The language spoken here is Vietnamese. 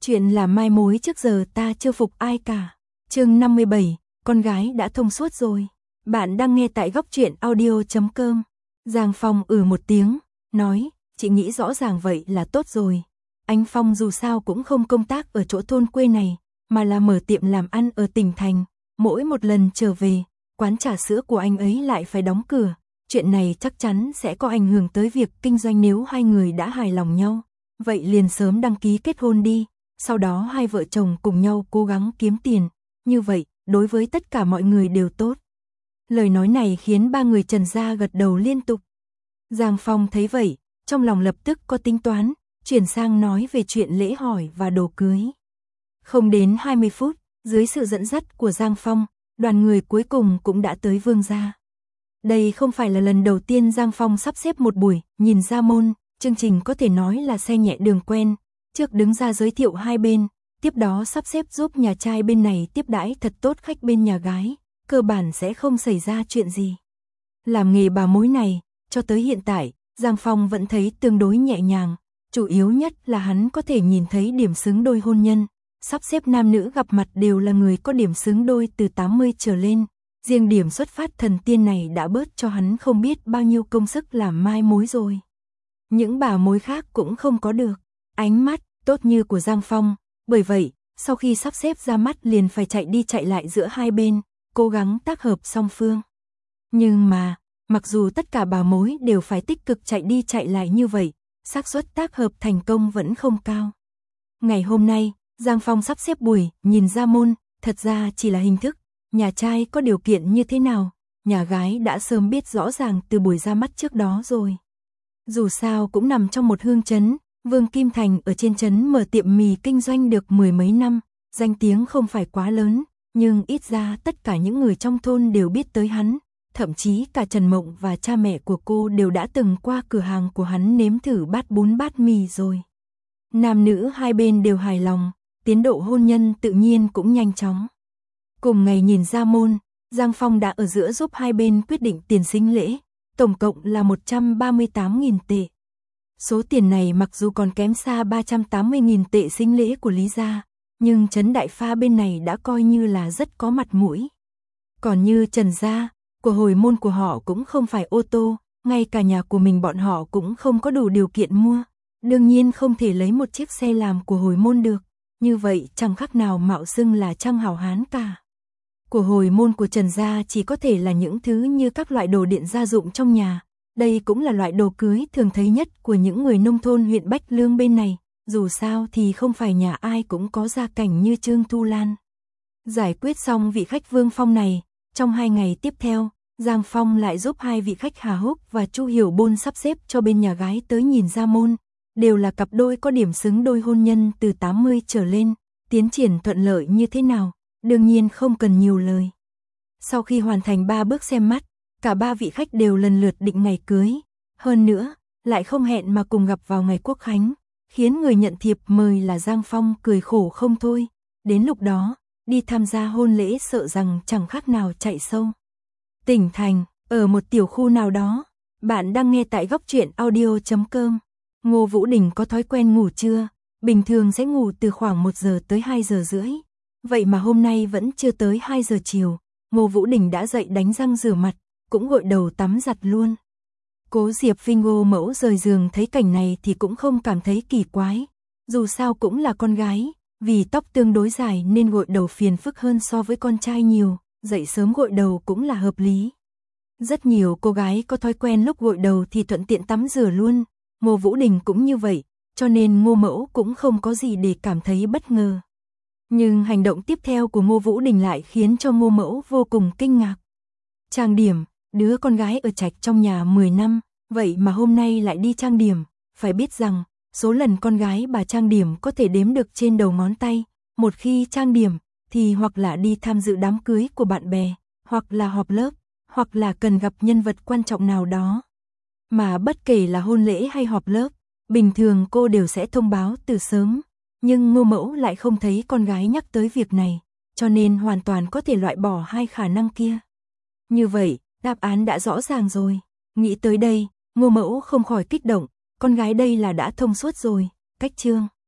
Chuyện là mai mối trước giờ ta chưa phục ai cả. Chương 57, con gái đã thông suốt rồi. Bạn đang nghe tại góc truyện audio.com. Giang Phong một tiếng, nói, chị nghĩ rõ ràng vậy là tốt rồi. Anh Phong dù sao cũng không công tác ở chỗ thôn quê này, mà là mở tiệm làm ăn ở tỉnh thành. Mỗi một lần trở về, quán trà sữa của anh ấy lại phải đóng cửa. Chuyện này chắc chắn sẽ có ảnh hưởng tới việc kinh doanh nếu hai người đã hài lòng nhau. Vậy liền sớm đăng ký kết hôn đi. Sau đó hai vợ chồng cùng nhau cố gắng kiếm tiền. Như vậy, đối với tất cả mọi người đều tốt. Lời nói này khiến ba người Trần gia gật đầu liên tục. Giang Phong thấy vậy, trong lòng lập tức có tính toán, chuyển sang nói về chuyện lễ hỏi và đồ cưới. Không đến 20 phút, dưới sự dẫn dắt của Giang Phong, đoàn người cuối cùng cũng đã tới Vương gia. Đây không phải là lần đầu tiên Giang Phong sắp xếp một buổi nhìn ra môn, chương trình có thể nói là xe nhẹ đường quen, trước đứng ra giới thiệu hai bên, tiếp đó sắp xếp giúp nhà trai bên này tiếp đãi thật tốt khách bên nhà gái, cơ bản sẽ không xảy ra chuyện gì. Làm nghề bà mối này, cho tới hiện tại, Giang Phong vẫn thấy tương đối nhẹ nhàng, chủ yếu nhất là hắn có thể nhìn thấy điểm xứng đôi hôn nhân, sắp xếp nam nữ gặp mặt đều là người có điểm xứng đôi từ 80 trở lên. Riêng điểm xuất phát thần tiên này đã bớt cho hắn không biết bao nhiêu công sức làm mai mối rồi. Những bà mối khác cũng không có được ánh mắt tốt như của Giang Phong, bởi vậy, sau khi sắp xếp ra mắt liền phải chạy đi chạy lại giữa hai bên, cố gắng tác hợp song phương. Nhưng mà, mặc dù tất cả bà mối đều phải tích cực chạy đi chạy lại như vậy, xác suất tác hợp thành công vẫn không cao. Ngày hôm nay, Giang Phong sắp xếp buổi nhìn ra môn, thật ra chỉ là hình thức. Nhà trai có điều kiện như thế nào, nhà gái đã sớm biết rõ ràng từ buổi ra mắt trước đó rồi. Dù sao cũng nằm trong một hương trấn, Vương Kim Thành ở trên trấn mở tiệm mì kinh doanh được mười mấy năm, danh tiếng không phải quá lớn, nhưng ít ra tất cả những người trong thôn đều biết tới hắn, thậm chí cả Trần Mộng và cha mẹ của cô đều đã từng qua cửa hàng của hắn nếm thử bát bún bát mì rồi. Nam nữ hai bên đều hài lòng, tiến độ hôn nhân tự nhiên cũng nhanh chóng. Cùng ngày nhìn ra môn, Giang Phong đã ở giữa giúp hai bên quyết định tiền sính lễ, tổng cộng là 138.000 tệ. Số tiền này mặc dù còn kém xa 380.000 tệ sính lễ của Lý gia, nhưng Trấn Đại Pha bên này đã coi như là rất có mặt mũi. Còn như Trần gia, của hồi môn của họ cũng không phải ô tô, ngay cả nhà của mình bọn họ cũng không có đủ điều kiện mua, đương nhiên không thể lấy một chiếc xe làm của hồi môn được, như vậy chẳng khác nào mạo xưng là trang hào hán cả. Của hồi môn của Trần gia chỉ có thể là những thứ như các loại đồ điện gia dụng trong nhà, đây cũng là loại đồ cưới thường thấy nhất của những người nông thôn huyện Bách Lương bên này, dù sao thì không phải nhà ai cũng có gia cảnh như Trương Thu Lan. Giải quyết xong vị khách Vương Phong này, trong 2 ngày tiếp theo, Giang Phong lại giúp hai vị khách Hà Húc và Chu Hiểu Bôn sắp xếp cho bên nhà gái tới nhìn ra môn, đều là cặp đôi có điểm xứng đôi hôn nhân từ 80 trở lên, tiến triển thuận lợi như thế nào. Đương nhiên không cần nhiều lời. Sau khi hoàn thành 3 bước xem mắt, cả 3 vị khách đều lần lượt định ngày cưới. Hơn nữa, lại không hẹn mà cùng gặp vào ngày Quốc Khánh, khiến người nhận thiệp mời là Giang Phong cười khổ không thôi. Đến lúc đó, đi tham gia hôn lễ sợ rằng chẳng khác nào chạy sâu. Tỉnh thành, ở một tiểu khu nào đó, bạn đang nghe tại góc truyện audio.com. Ngô Vũ Đình có thói quen ngủ trưa, bình thường sẽ ngủ từ khoảng 1 giờ tới 2 giờ rưỡi. Vậy mà hôm nay vẫn chưa tới 2 giờ chiều, Ngô Vũ Đình đã dậy đánh răng rửa mặt, cũng gội đầu tắm giặt luôn. Cố Diệp Phi Ngô mẫu rời giường thấy cảnh này thì cũng không cảm thấy kỳ quái. Dù sao cũng là con gái, vì tóc tương đối dài nên gội đầu phiền phức hơn so với con trai nhiều, dậy sớm gội đầu cũng là hợp lý. Rất nhiều cô gái có thói quen lúc gội đầu thì thuận tiện tắm rửa luôn, Ngô Vũ Đình cũng như vậy, cho nên Ngô mẫu cũng không có gì để cảm thấy bất ngờ. Nhưng hành động tiếp theo của Ngô Vũ Đình lại khiến cho Ngô mẫu vô cùng kinh ngạc. Trang điểm, đứa con gái ở trạch trong nhà 10 năm, vậy mà hôm nay lại đi trang điểm, phải biết rằng, số lần con gái bà trang điểm có thể đếm được trên đầu ngón tay, một khi trang điểm, thì hoặc là đi tham dự đám cưới của bạn bè, hoặc là họp lớp, hoặc là cần gặp nhân vật quan trọng nào đó. Mà bất kể là hôn lễ hay họp lớp, bình thường cô đều sẽ thông báo từ sớm. Nhưng Ngô mẫu lại không thấy con gái nhắc tới việc này, cho nên hoàn toàn có thể loại bỏ hai khả năng kia. Như vậy, đáp án đã rõ ràng rồi. Nghĩ tới đây, Ngô mẫu không khỏi kích động, con gái đây là đã thông suốt rồi, cách chương.